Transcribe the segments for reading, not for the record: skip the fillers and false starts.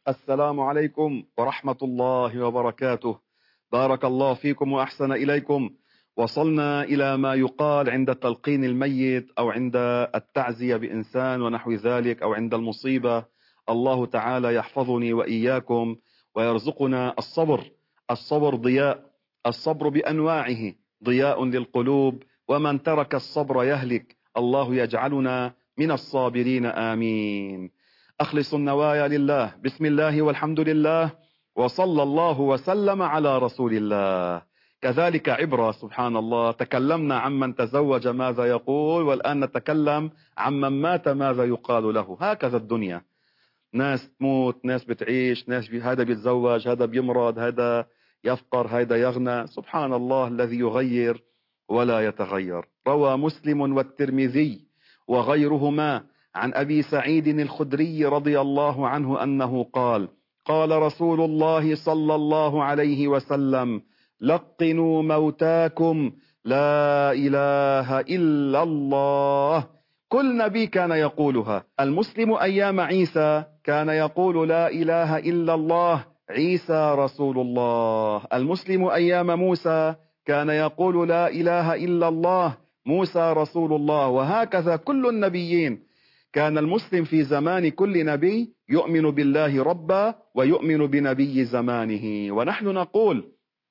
السلام عليكم ورحمة الله وبركاته. بارك الله فيكم وأحسن إليكم. وصلنا إلى ما يقال عند تلقين الميت أو عند التعزية بإنسان ونحو ذلك أو عند المصيبة. الله تعالى يحفظني وإياكم ويرزقنا الصبر. الصبر ضياء، الصبر بأنواعه ضياء للقلوب، ومن ترك الصبر يهلك. الله يجعلنا من الصابرين آمين. أخلص النوايا لله، بسم الله والحمد لله وصلى الله وسلم على رسول الله. كذلك عبرة، سبحان الله، تكلمنا عمن تزوج ماذا يقول، والآن نتكلم عمن مات ماذا يقال له. هكذا الدنيا، ناس تموت، ناس بتعيش، هذا بيتزوج، هذا بيمرض، هذا يفقر، هذا يغنى. سبحان الله الذي يغير ولا يتغير. روى مسلم والترمذي وغيرهما عن أبي سعيد الخدري رضي الله عنه أنه قال: قال رسول الله صلى الله عليه وسلم: لقنوا موتاكم لا إله إلا الله. كل نبي كان يقولها. المسلم أيام عيسى كان يقول لا إله إلا الله، عيسى رسول الله. المسلم أيام موسى كان يقول لا إله إلا الله، موسى رسول الله. وهكذا كل النبيين. كان المسلم في زمان كل نبي يؤمن بالله ربا ويؤمن بنبي زمانه. ونحن نقول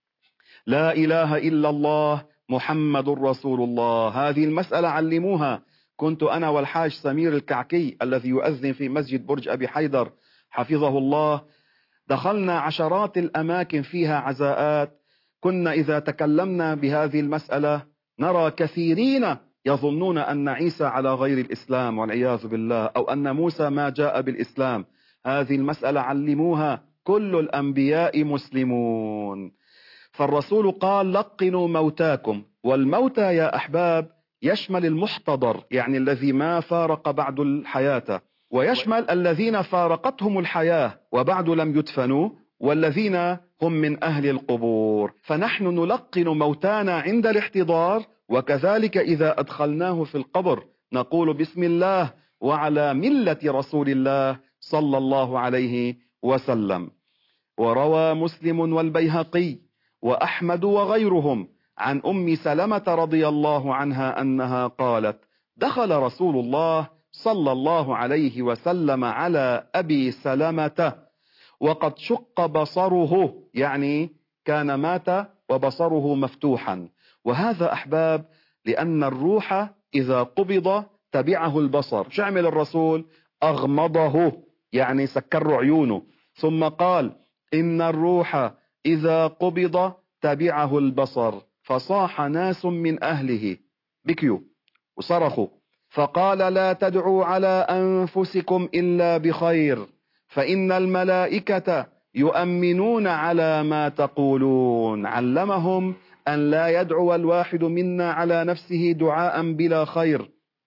لا إله إلا الله محمد رسول الله. هذه المسألة علموها. كنت أنا والحاج سمير الكعكي الذي يؤذن في مسجد برج أبي حيدر حفظه الله، دخلنا عشرات الأماكن فيها عزاءات. كنا إذا تكلمنا بهذه المسألة نرى كثيرين يظنون أن عيسى على غير الإسلام والعياذ بالله، أو أن موسى ما جاء بالإسلام. هذه المسألة علموها. كل الأنبياء مسلمون. فالرسول قال: لقنوا موتاكم. والموتى يا أحباب يشمل المحتضر، يعني الذي ما فارق بعد الحياة، ويشمل الذين فارقتهم الحياة وبعد لم يدفنوا، والذين هم من أهل القبور. فنحن نلقن موتانا عند الاحتضار، وكذلك إذا أدخلناه في القبر نقول بسم الله وعلى ملة رسول الله صلى الله عليه وسلم. وروى مسلم والبيهقي وأحمد وغيرهم عن أم سلمة رضي الله عنها أنها قالت: دخل رسول الله صلى الله عليه وسلم على أبي سلمة وقد شق بصره، يعني كان مات وبصره مفتوحا. وهذا أحباب لأن الروح إذا قبض تبعه البصر. شو عمل الرسول؟ أغمضه، يعني سكر عيونه، ثم قال: إن الروح إذا قبض تبعه البصر. فصاح ناس من أهله، بكيوا وصرخوا، فقال: لا تدعوا على أنفسكم إلا بخير، فإن الملائكة يؤمنون على ما تقولون. علمهم أن لا يدعو الواحد منا على نفسه دعاء بلا خير،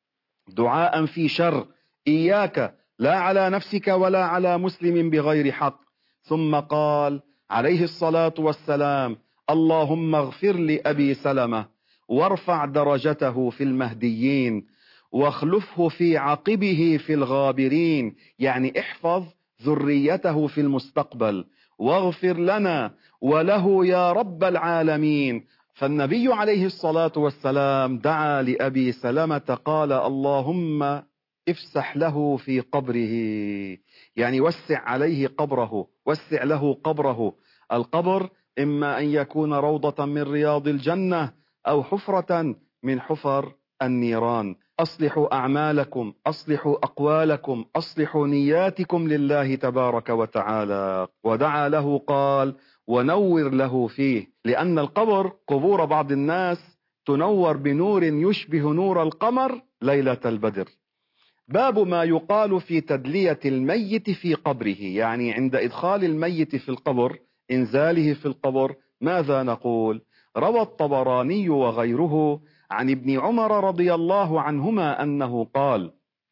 دعاء في شر. إياك، لا على نفسك ولا على مسلم بغير حق. ثم قال عليه الصلاة والسلام: اللهم اغفر لأبي سلمة وارفع درجته في المهديين واخلفه في عقبه في الغابرين، يعني احفظ ذريته في المستقبل، واغفر لنا وله يا رب العالمين. فالنبي عليه الصلاة والسلام دعا لأبي سلمة، قال: اللهم افسح له في قبره، يعني وسع عليه قبره، وسع له قبره. القبر إما أن يكون روضة من رياض الجنة أو حفرة من حفر النيران. أصلحوا أعمالكم، أصلحوا أقوالكم، أصلحوا نياتكم لله تبارك وتعالى. ودعا له قال: ونور له فيه، لأن القبر قبور بعض الناس تنور بنور يشبه نور القمر ليلة البدر. باب ما يقال في تدلية الميت في قبره، يعني عند إدخال الميت في القبر، إنزاله في القبر، ماذا نقول؟ روى الطبراني وغيره عن ابن عمر رضي الله عنهما أنه قال: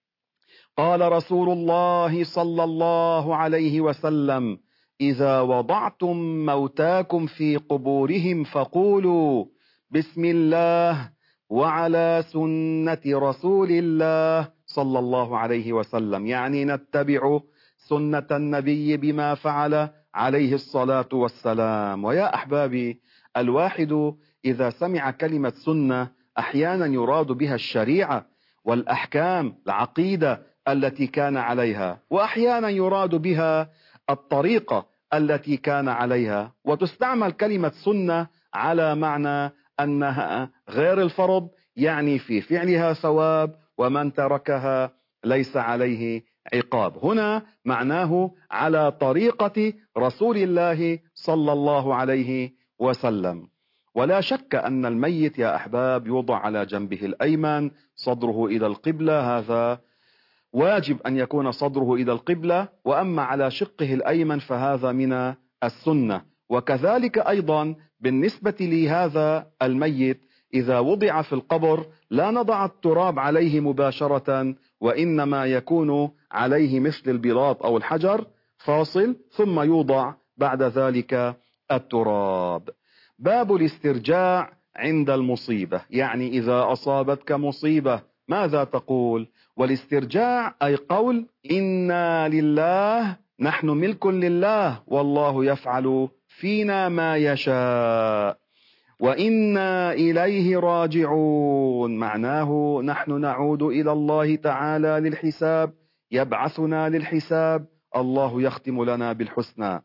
قال رسول الله صلى الله عليه وسلم: إذا وضعتم موتاكم في قبورهم فقولوا بسم الله وعلى سنة رسول الله صلى الله عليه وسلم، يعني نتبع سنة النبي بما فعل عليه الصلاة والسلام. ويا أحبابي، الواحد إذا سمع كلمة سنة أحيانا يراد بها الشريعة والأحكام العقيدة التي كان عليها، وأحيانا يراد بها الطريقة التي كان عليها. وتستعمل كلمة سنة على معنى أنها غير الفرض، يعني في فعلها ثواب، ومن تركها ليس عليه عقاب. هنا معناه على طريقة رسول الله صلى الله عليه وسلم. ولا شك أن الميت يا أحباب يوضع على جنبه الأيمن، صدره إلى القبلة، هذا واجب أن يكون صدره إلى القبلة. وأما على شقه الأيمن فهذا من السنة. وكذلك أيضا بالنسبة لهذا الميت إذا وضع في القبر لا نضع التراب عليه مباشرة، وإنما يكون عليه مثل البلاط أو الحجر فاصل، ثم يوضع بعد ذلك التراب. باب الاسترجاع عند المصيبة، يعني إذا أصابتك مصيبة ماذا تقول؟ والاسترجاع أي قول إنا لله، نحن ملك لله، والله يفعل فينا ما يشاء، وإنا إليه راجعون. معناه نحن نعود إلى الله تعالى للحساب، يبعثنا للحساب، الله يختم لنا بالحسنى.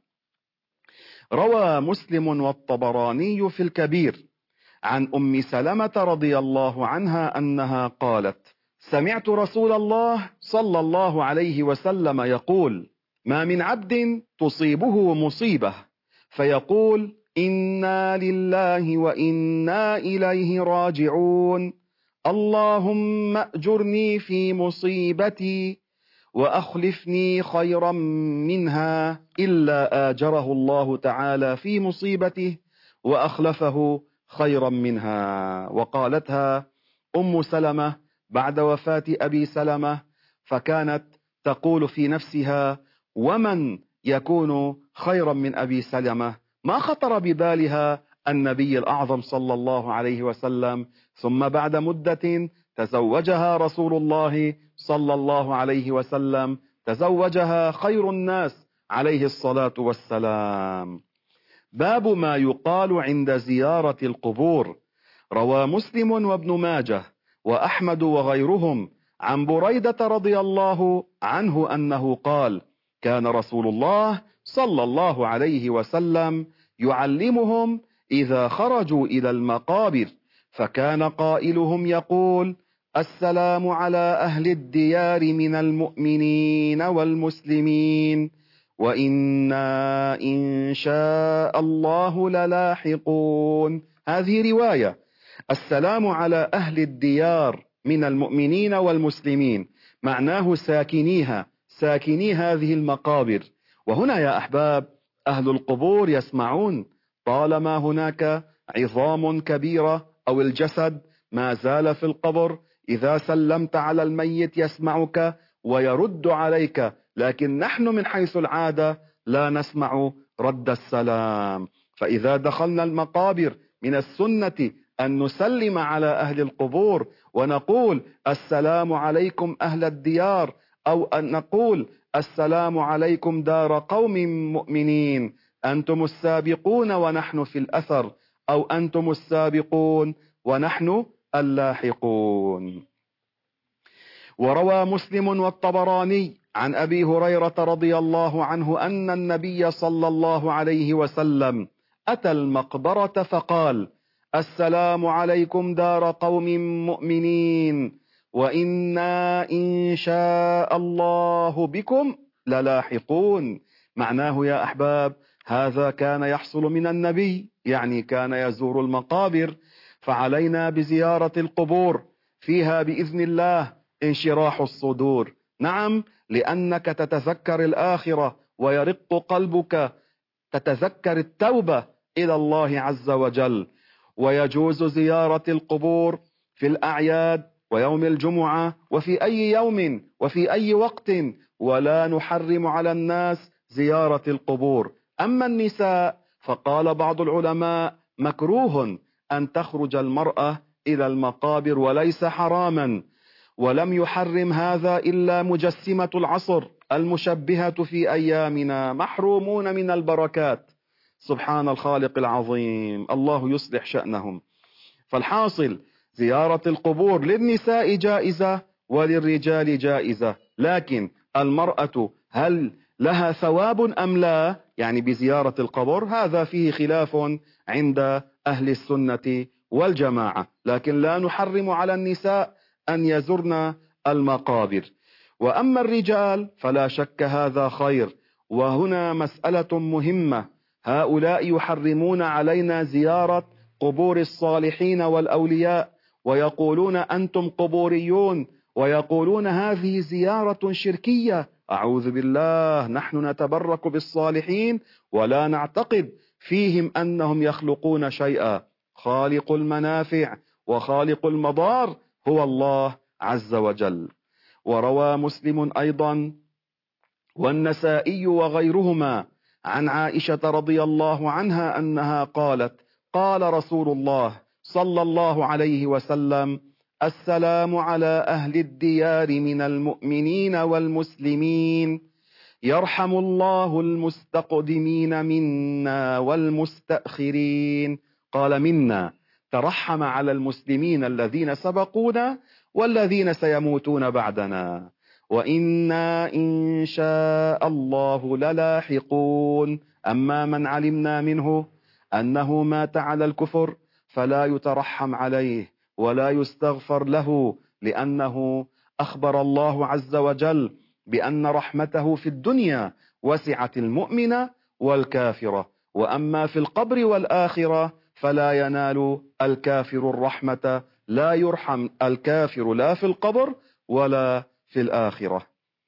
روى مسلم والطبراني في الكبير عن أم سلمة رضي الله عنها أنها قالت: سمعت رسول الله صلى الله عليه وسلم يقول: ما من عبد تصيبه مصيبة فيقول إنا لله وإنا إليه راجعون، اللهم أجرني في مصيبتي وأخلفني خيرا منها، إلا آجره الله تعالى في مصيبته وأخلفه خيرا منها. وقالتها أم سلمة بعد وفاة أبي سلمة، فكانت تقول في نفسها: ومن يكون خيرا من أبي سلمة؟ ما خطر ببالها النبي الأعظم صلى الله عليه وسلم. ثم بعد مدة تزوجها رسول الله صلى الله عليه وسلم، تزوجها خير الناس عليه الصلاة والسلام. باب ما يقال عند زيارة القبور. روى مسلم وابن ماجه وأحمد وغيرهم عن بريدة رضي الله عنه أنه قال: كان رسول الله صلى الله عليه وسلم يعلمهم إذا خرجوا إلى المقابر، فكان قائلهم يقول: السلام على أهل الديار من المؤمنين والمسلمين، وإنا إن شاء الله للاحقون. هذه رواية: السلام على أهل الديار من المؤمنين والمسلمين، معناه ساكنيها، ساكني هذه المقابر. وهنا يا أحباب أهل القبور يسمعون، طالما هناك عظام كبيرة أو الجسد ما زال في القبر، إذا سلمت على الميت يسمعك ويرد عليك، لكن نحن من حيث العادة لا نسمع رد السلام. فإذا دخلنا المقابر من السنة أن نسلم على أهل القبور ونقول: السلام عليكم أهل الديار، أو أن نقول: السلام عليكم دار قوم مؤمنين، أنتم السابقون ونحن في الأثر، أو أنتم السابقون ونحن اللاحقون. وروى مسلم والطبراني عن أبي هريرة رضي الله عنه أن النبي صلى الله عليه وسلم أتى المقبرة فقال: السلام عليكم دار قوم مؤمنين، وإنا إن شاء الله بكم للاحقون. معناه يا أحباب هذا كان يحصل من النبي، يعني كان يزور المقابر، فعلينا بزيارة القبور، فيها بإذن الله انشراح الصدور. نعم، لأنك تتذكر الآخرة ويرق قلبك، تتذكر التوبة إلى الله عز وجل. ويجوز زيارة القبور في الأعياد ويوم الجمعة وفي أي يوم وفي أي وقت، ولا نحرم على الناس زيارة القبور. أما النساء فقال بعض العلماء: مكروه أن تخرج المرأة إلى المقابر وليس حراما، ولم يحرم هذا إلا مجسمة العصر المشبهة في أيامنا محرومون من البركات. سبحان الخالق العظيم، الله يصلح شأنهم. فالحاصل زيارة القبور للنساء جائزة وللرجال جائزة، لكن المرأة هل لها ثواب أم لا؟ يعني بزيارة القبر هذا فيه خلاف عند أهل السنة والجماعة، لكن لا نحرم على النساء أن يزرن المقابر. وأما الرجال فلا شك هذا خير. وهنا مسألة مهمة، هؤلاء يحرمون علينا زيارة قبور الصالحين والأولياء، ويقولون أنتم قبوريون، ويقولون هذه زيارة شركية. أعوذ بالله، نحن نتبرك بالصالحين ولا نعتقد فيهم أنهم يخلقون شيئا. خالق المنافع وخالق المضار هو الله عز وجل. وروى مسلم أيضا والنسائي وغيرهما عن عائشة رضي الله عنها أنها قالت: قال رسول الله صلى الله عليه وسلم: السلام على أهل الديار من المؤمنين والمسلمين، يرحم الله المستقدمين منا والمستأخرين. قال منا، ترحم على المسلمين الذين سبقونا والذين سيموتون بعدنا، وإنا إن شاء الله للاحقون. أما من علمنا منه أنه مات على الكفر فلا يترحم عليه ولا يستغفر له، لأنه أخبر الله عز وجل بأن رحمته في الدنيا وسعت المؤمن والكافر، وأما في القبر والآخرة فلا ينال الكافر الرحمة، لا يرحم الكافر لا في القبر ولا في الآخرة.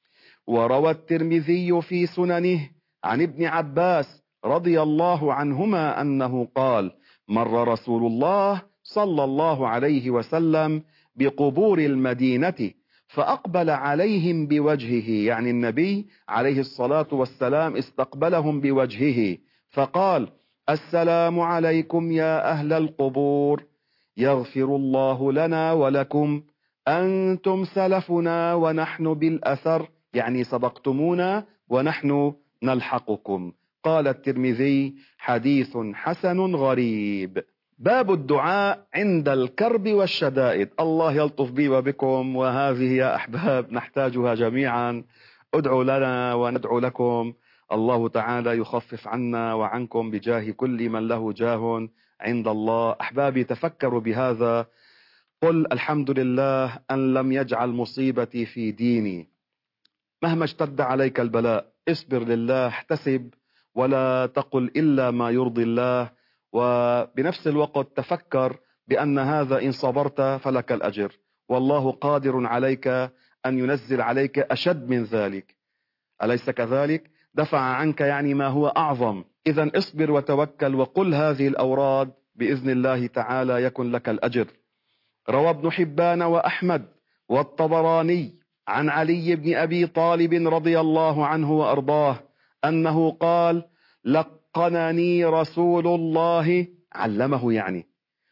وروى الترمذي في سننه عن ابن عباس رضي الله عنهما أنه قال: مر رسول الله صلى الله عليه وسلم بقبور المدينة فأقبل عليهم بوجهه، يعني النبي عليه الصلاة والسلام استقبلهم بوجهه فقال: السلام عليكم يا أهل القبور، يغفر الله لنا ولكم، أنتم سلفنا ونحن بالأثر، يعني سبقتمونا ونحن نلحقكم. قال الترمذي: حديث حسن غريب. باب الدعاء عند الكرب والشدائد. الله يلطف بي وبكم، وهذه يا أحباب نحتاجها جميعا. ادعوا لنا وندعو لكم، الله تعالى يخفف عنا وعنكم بجاه كل من له جاه عند الله. أحبابي تفكروا بهذا، قل الحمد لله أن لم يجعل مصيبتي في ديني. مهما اشتد عليك البلاء اصبر لله، احتسب ولا تقل إلا ما يرضي الله. وبنفس الوقت تفكر بأن هذا إن صبرت فلك الأجر، والله قادر عليك أن ينزل عليك أشد من ذلك، أليس كذلك؟ دفع عنك يعني ما هو أعظم. إذا اصبر وتوكل وقل هذه الأوراد، بإذن الله تعالى يكن لك الأجر. روى ابن حبان وأحمد والطبراني عن علي بن أبي طالب رضي الله عنه وأرضاه أنه قال: لقنني رسول الله، علمه يعني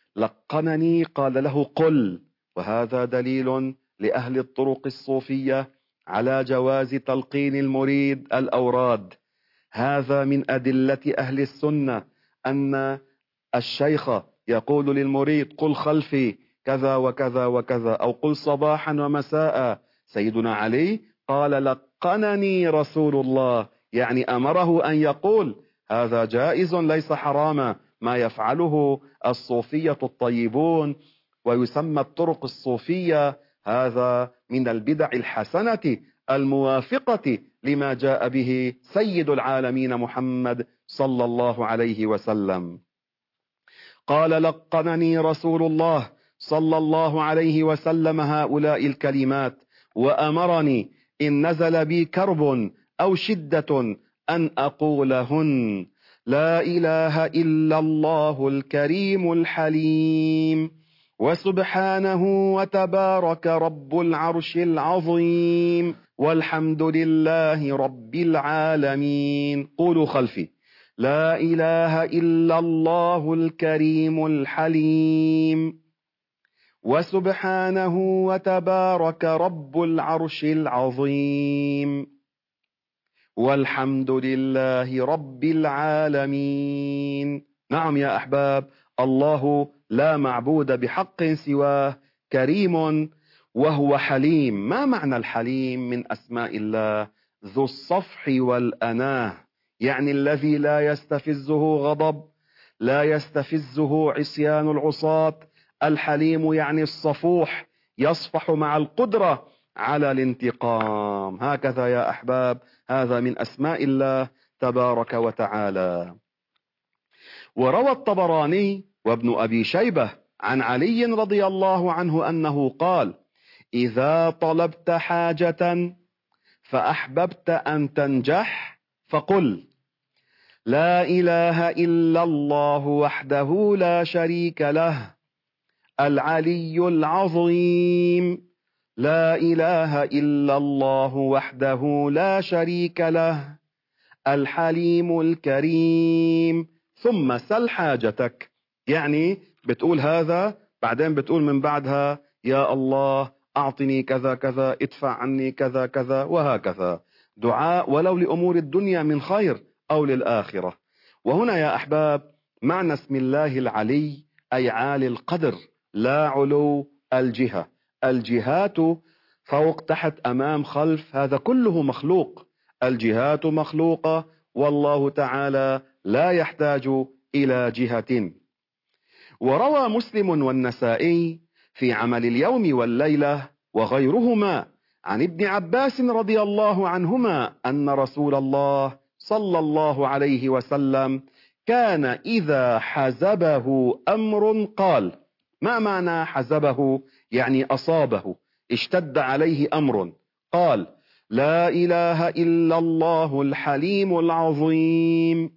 لقنني، قال له قل. وهذا دليل لأهل الطرق الصوفية على جواز تلقين المريد الأوراد. هذا من أدلة أهل السنة أن الشيخ يقول للمريد: قل خلفي كذا وكذا وكذا، أو قل صباحا ومساء. سيدنا علي قال: لقنني رسول الله، يعني أمره أن يقول. هذا جائز ليس حراما، ما يفعله الصوفية الطيبون، ويسمى الطرق الصوفية. هذا من البدع الحسنة الموافقة لما جاء به سيد العالمين محمد صلى الله عليه وسلم. قال: لقنني رسول الله صلى الله عليه وسلم هؤلاء الكلمات، وأمرني إن نزل بي كرب أو شدة أن أقولهن: لا إله إلا الله الكريم الحليم، وسبحانه وتبارك رب العرش العظيم، والحمد لله رب العالمين. قولوا خلفي: لا إله إلا الله الكريم الحليم، وسبحانه وتبارك رب العرش العظيم. والحمد لله رب العالمين. نعم يا أحباب، الله لا معبود بحق سواه، كريم وهو حليم. ما معنى الحليم؟ من أسماء الله ذو الصفح والأناه، يعني الذي لا يستفزه غضب، لا يستفزه عصيان العصاة. الحليم يعني الصفوح، يصفح مع القدرة على الانتقام. هكذا يا أحباب، هذا من أسماء الله تبارك وتعالى. وروى الطبراني وابن أبي شيبة عن علي رضي الله عنه أنه قال: إذا طلبت حاجة فأحببت أن تنجح فقل: لا إله إلا الله وحده لا شريك له العلي العظيم. لا إله إلا الله وحده لا شريك له الحليم الكريم. ثم سل حاجتك، يعني بتقول هذا، بعدين بتقول من بعدها: يا الله أعطني كذا كذا، ادفع عني كذا كذا، وهكذا. دعاء ولو لأمور الدنيا من خير أو للآخرة. وهنا يا أحباب معنى اسم الله العلي أي عالي القدر، لا علو الجهة. الجهات فوق تحت أمام خلف، هذا كله مخلوق. الجهات مخلوقة، والله تعالى لا يحتاج إلى جهة. وروى مسلم والنسائي في عمل اليوم والليلة وغيرهما عن ابن عباس رضي الله عنهما أن رسول الله صلى الله عليه وسلم كان إذا حزبه أمر قال. ما معنى حزبه؟ يعني أصابه، اشتد عليه أمر، قال: لا إله إلا الله الحليم العظيم.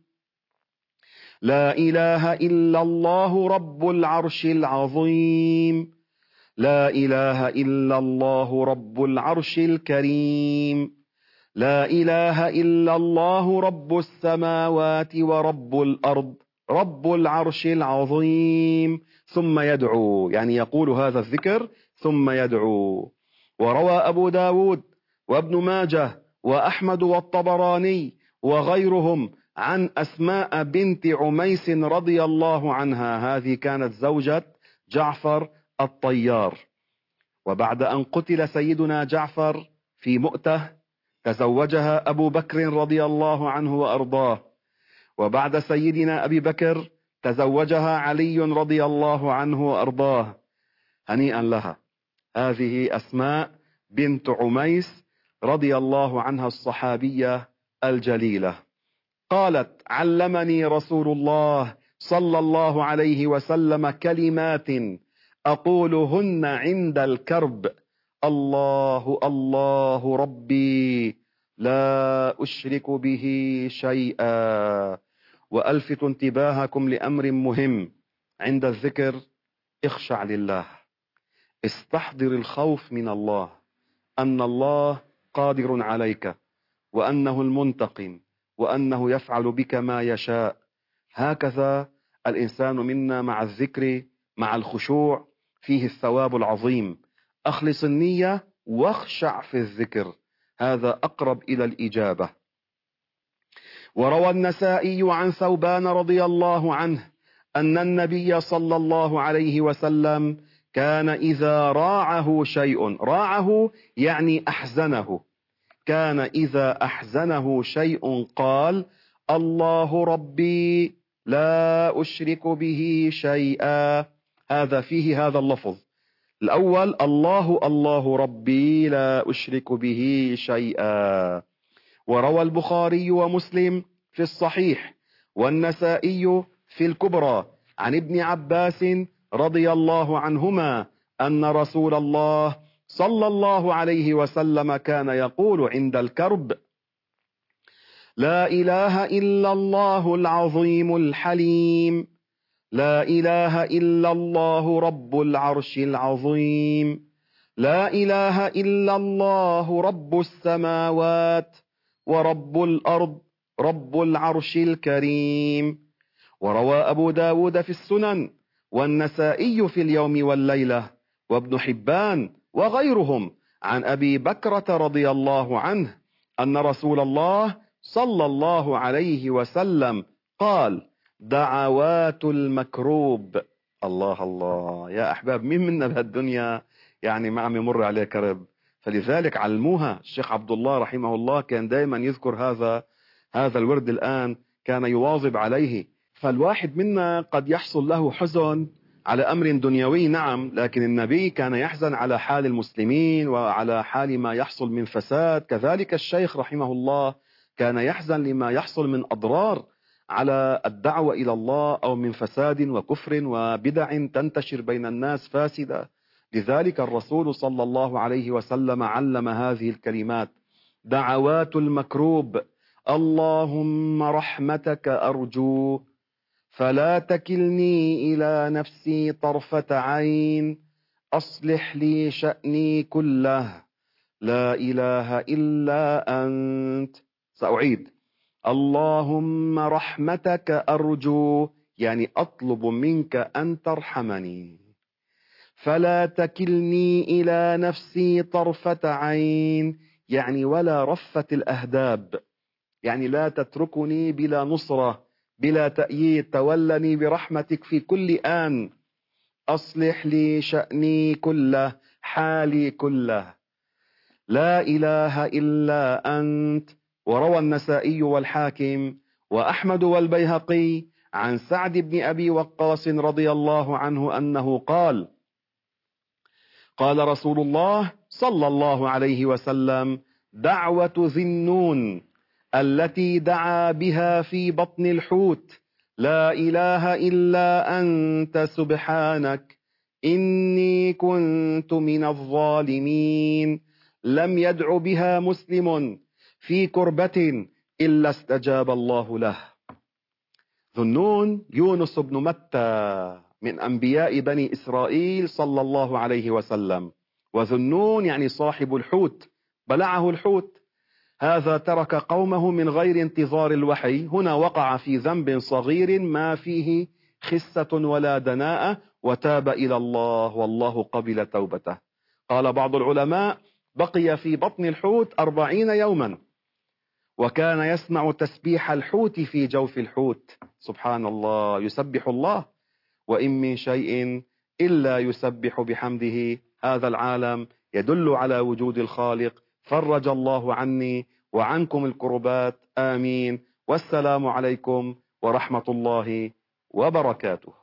لا إله إلا الله رب العرش العظيم. لا إله إلا الله رب العرش الكريم. لا إله إلا الله رب السماوات ورب الأرض رب العرش العظيم. ثم يدعو، يعني يقول هذا الذكر ثم يدعو. وروى أبو داود وابن ماجه وأحمد والطبراني وغيرهم عن أسماء بنت عميس رضي الله عنها، هذه كانت زوجة جعفر الطيار. وبعد أن قتل سيدنا جعفر في مؤتة تزوجها أبو بكر رضي الله عنه وأرضاه. وبعد سيدنا أبي بكر تزوجها علي رضي الله عنه وأرضاه. هنيئا لها. هذه أسماء بنت عميس رضي الله عنها الصحابية الجليلة. قالت: علمني رسول الله صلى الله عليه وسلم كلمات أقولهن عند الكرب: الله الله ربي لا أشرك به شيئا. وألفت انتباهكم لأمر مهم عند الذكر: اخشع لله، استحضر الخوف من الله، أن الله قادر عليك، وأنه المنتقم، وأنه يفعل بك ما يشاء. هكذا الإنسان منا مع الذكر، مع الخشوع فيه الثواب العظيم. أخلص النية واخشع في الذكر، هذا أقرب إلى الإجابة. وروى النسائي عن ثوبان رضي الله عنه أن النبي صلى الله عليه وسلم كان إذا راعه شيء، راعه يعني أحزنه، كان إذا أحزنه شيء قال: الله ربي لا أشرك به شيئا. هذا فيه هذا اللفظ الأول: الله الله ربي لا أشرك به شيئا. وروى البخاري ومسلم في الصحيح والنسائي في الكبرى عن ابن عباس رضي الله عنهما أن رسول الله صلى الله عليه وسلم كان يقول عند الكرب: لا إله إلا الله العظيم الحليم. لا إله إلا الله رب العرش العظيم. لا إله إلا الله رب السماوات ورب الأرض رب العرش الكريم. وروى أبو داود في السنن والنسائي في اليوم والليلة وابن حبان وغيرهم عن أبي بكرة رضي الله عنه أن رسول الله صلى الله عليه وسلم قال: دعوات المكروب. الله الله يا أحباب، مين منا بهالدنيا يعني ما عم يمر عليه كرب؟ فلذلك علموها. الشيخ عبد الله رحمه الله كان دائما يذكر هذا الورد، الآن كان يواظب عليه. فالواحد منا قد يحصل له حزن على أمر دنيوي، نعم، لكن النبي كان يحزن على حال المسلمين وعلى حال ما يحصل من فساد. كذلك الشيخ رحمه الله كان يحزن لما يحصل من أضرار على الدعوة إلى الله، أو من فساد وكفر وبدع تنتشر بين الناس فاسدة. لذلك الرسول صلى الله عليه وسلم علم هذه الكلمات: دعوات المكروب، اللهم رحمتك أرجو، فلا تكلني إلى نفسي طرفة عين، أصلح لي شأني كله، لا إله إلا أنت. سأعيد: اللهم رحمتك أرجو، يعني أطلب منك أن ترحمني، فلا تكلني إلى نفسي طرفة عين، يعني ولا رفة الأهداب، يعني لا تتركني بلا نصرة بلا تأييد، تولني برحمتك في كل آن، أصلح لي شأني كله، حالي كله، لا إله إلا أنت. وروى النسائي والحاكم وأحمد والبيهقي عن سعد بن أبي وقاص رضي الله عنه أنه قال: قال رسول الله صلى الله عليه وسلم: دعوة ذي النون التي دعا بها في بطن الحوت: لا إله إلا أنت سبحانك إني كنت من الظالمين، لم يدع بها مسلم في كربة إلا استجاب الله له. ذو النون يونس بن متى من أنبياء بني إسرائيل صلى الله عليه وسلم. وذو النون يعني صاحب الحوت، بلعه الحوت. هذا ترك قومه من غير انتظار الوحي، هنا وقع في ذنب صغير ما فيه خسة ولا دناءة، وتاب إلى الله والله قبل توبته. قال بعض العلماء: بقي في بطن الحوت 40 يوما، وكان يسمع تسبيح الحوت في جوف الحوت. سبحان الله، يسبح الله، وإن من شيء إلا يسبح بحمده. هذا العالم يدل على وجود الخالق. فرج الله عني وعنكم الكربات، آمين. والسلام عليكم ورحمة الله وبركاته.